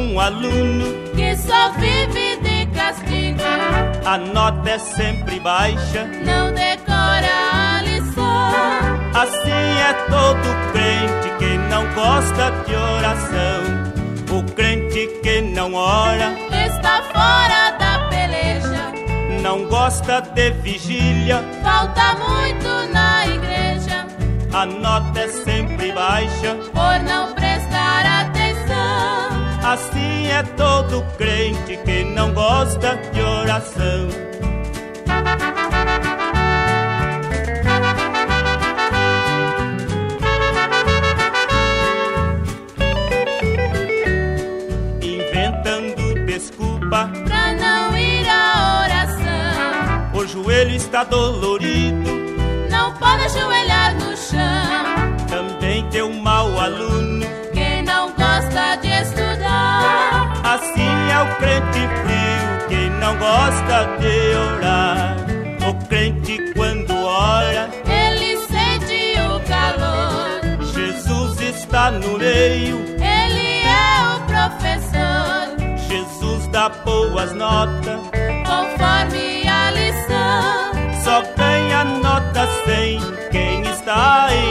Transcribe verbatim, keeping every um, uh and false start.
um aluno que só vive de castigo, a nota é sempre baixa, não decora a lição. Assim é todo crente que não gosta de oração. O crente que não ora está fora da peleja, não gosta de vigília, falta muito na igreja, a nota é sempre baixa, por não prestar atenção. Assim é todo crente que não gosta de oração. Inventando desculpa pra não ir à oração, o joelho está dolorido, não pode ajoelhar no chão. Também tem um mau aluno que não gosta de estudar. Assim é o crente frio que não gosta de orar. O crente quando ora, ele sente o calor. Jesus está no meio, ele é o professor. Jesus dá boas notas, conforme a lição. Só ganha nota cem quem está em